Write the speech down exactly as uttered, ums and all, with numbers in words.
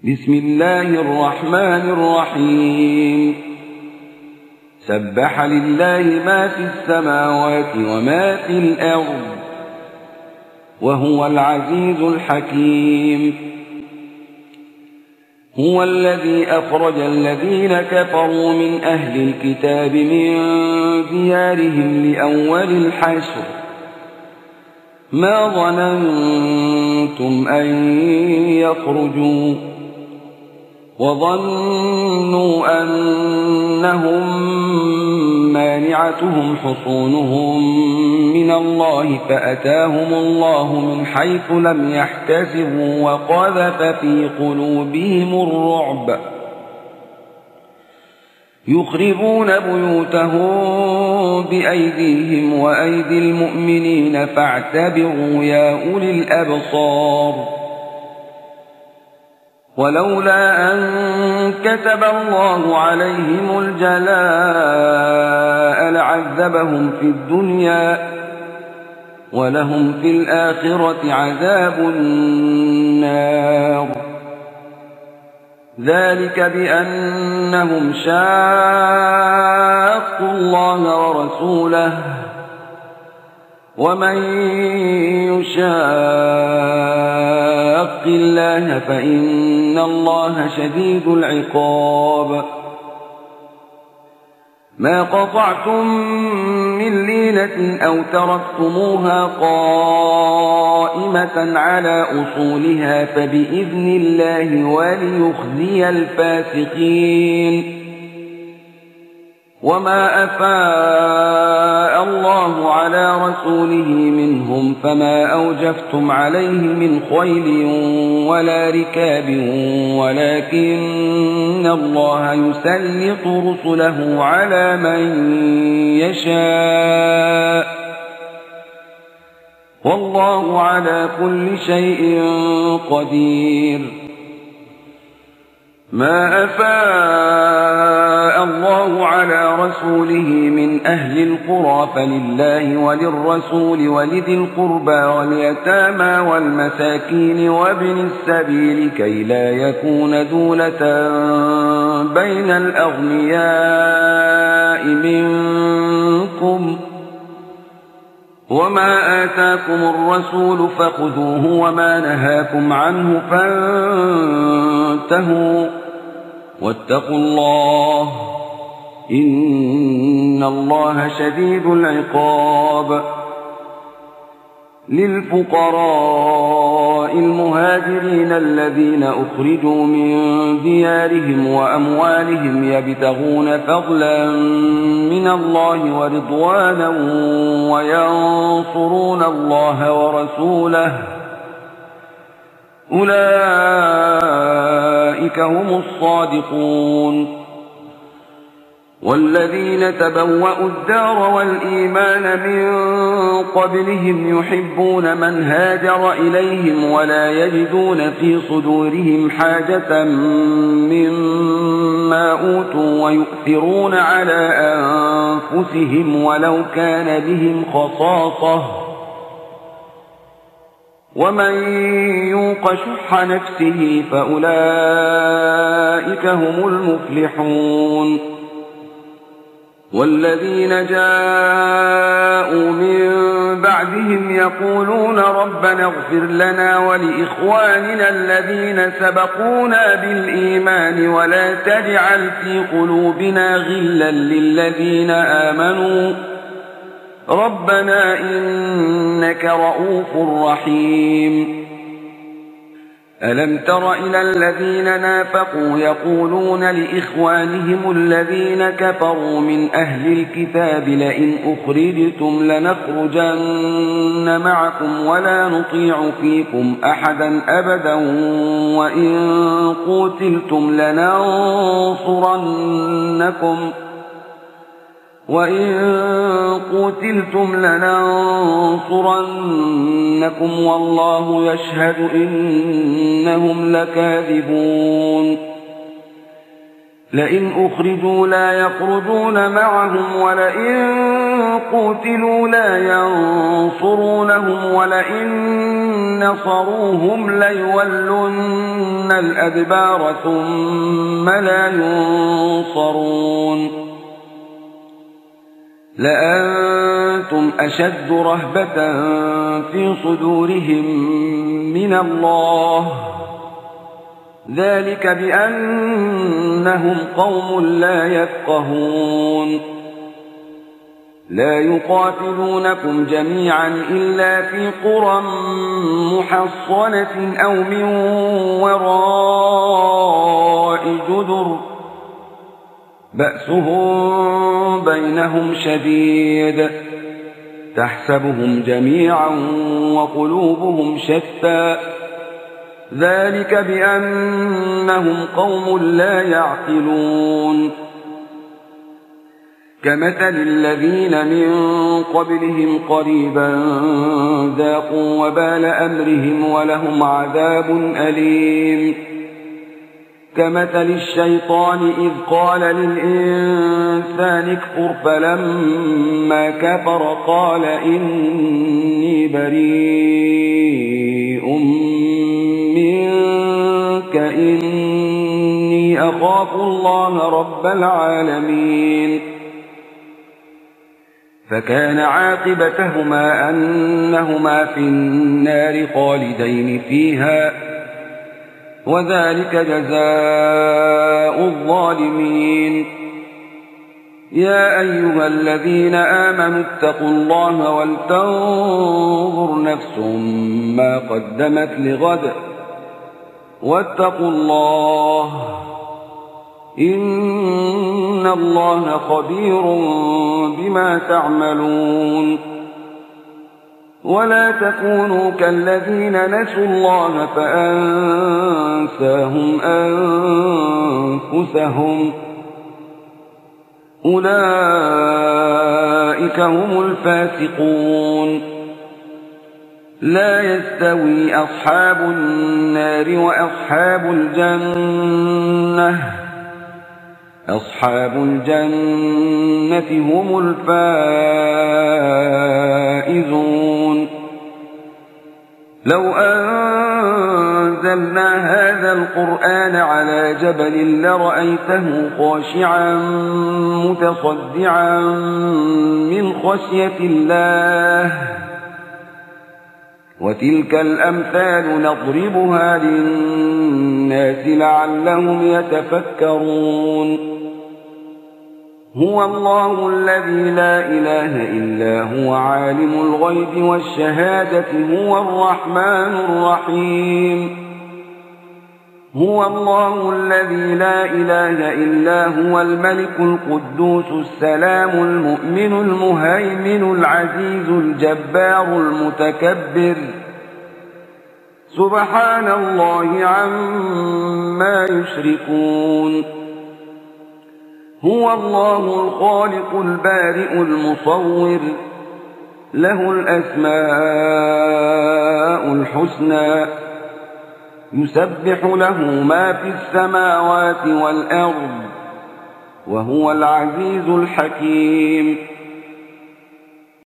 بسم الله الرحمن الرحيم سبح لله ما في السماوات وما في الأرض وهو العزيز الحكيم هو الذي أخرج الذين كفروا من أهل الكتاب من ديارهم لأول الحشر ما ظننتم أن يخرجوا وظنوا أنهم مانعتهم حصونهم من الله فأتاهم الله من حيث لم يحتسبوا وقذف في قلوبهم الرعب يخربون بيوتهم بأيديهم وأيدي المؤمنين فاعتبروا يا أولي الأبصار ولولا أن كتب الله عليهم الجلاء لعذبهم في الدنيا ولهم في الآخرة عذاب النار ذلك بأنهم شاقوا الله ورسوله ومن يشاق الله فإن الله شديد العقاب ما قطعتم من لينة أو تركتموها قائمة على أصولها فبإذن الله وليخزي الفاسقين وما أفاء الله على رسوله منهم فما أوجفتم عليه من خيل ولا ركاب ولكن الله يسلط رسله على من يشاء والله على كل شيء قدير ما أفاء الله على رسوله من أهل القرى فلله وللرسول ولذي القربى واليتامى والمساكين وابن السبيل كي لا يكون دولة بين الأغنياء منكم وما آتاكم الرسول فخذوه وما نهاكم عنه فانتهوا واتقوا الله إن الله شديد العقاب للفقراء المهاجرين الذين أخرجوا من ديارهم وأموالهم يبتغون فضلا من الله ورضوانا وينصرون الله ورسوله أولئك هم الصادقون والذين تبوأوا الدار والإيمان من قبلهم يحبون من هاجر إليهم ولا يجدون في صدورهم حاجة مما أوتوا ويؤثرون على أنفسهم ولو كان بهم خصاصة ومن يوق شح نفسه فأولئك هم المفلحون والذين جاءوا من بعدهم يقولون ربنا اغفر لنا ولإخواننا الذين سبقونا بالإيمان ولا تجعل في قلوبنا غلا للذين آمنوا ربنا إنك رؤوف رحيم ألم تر إلى الذين نافقوا يقولون لإخوانهم الذين كفروا من أهل الكتاب لئن أخرجتم لنخرجن معكم ولا نطيع فيكم أحدا أبدا وإن قتلتم لننصرنكم وإن قتلتم لننصرنكم والله يشهد إنهم لكاذبون لئن أخرجوا لا يخرجون معهم ولئن قتلوا لا ينصرونهم ولئن نصروهم ليولن الأدبار ثم لا ينصرون لأنتم أشد رهبة في صدورهم من الله ذلك بأنهم قوم لا يفقهون لا يقاتلونكم جميعا إلا في قرى محصنة أو من وراء جدر بأسهم بينهم شديد تحسبهم جميعا وقلوبهم شتى ذلك بأنهم قوم لا يعقلون كمثل الذين من قبلهم قريبا ذاقوا وبال أمرهم ولهم عذاب أليم كمثل الشيطان إذ قال للإنسان اكفر فلما كفر قال إني بريء منك إني أخاف الله رب العالمين فكان عاقبتهما أنهما في النار خالدين فيها وذلك جزاء الظالمين يا أيها الذين آمنوا اتقوا الله ولتنظر نفس ما قدمت لغد واتقوا الله إن الله خبير بما تعملون ولا تكونوا كالذين نسوا الله فأنساهم أنفسهم أولئك هم الفاسقون لا يستوي أصحاب النار وأصحاب الجنة أصحاب الجنة هم الفائزون لو أنزلنا هذا القرآن على جبل لرأيته خاشعا متصدعا من خشية الله وتلك الأمثال نضربها للناس لعلهم يتفكرون هو الله الذي لا إله إلا هو عالم الغيب والشهادة هو الرحمن الرحيم هو الله الذي لا إله إلا هو الملك القدوس السلام المؤمن المهيمن العزيز الجبار المتكبر سبحان الله عما يشركون هو الله الخالق البارئ المصور له الأسماء الحسنى يسبح له ما في السماوات والأرض وهو العزيز الحكيم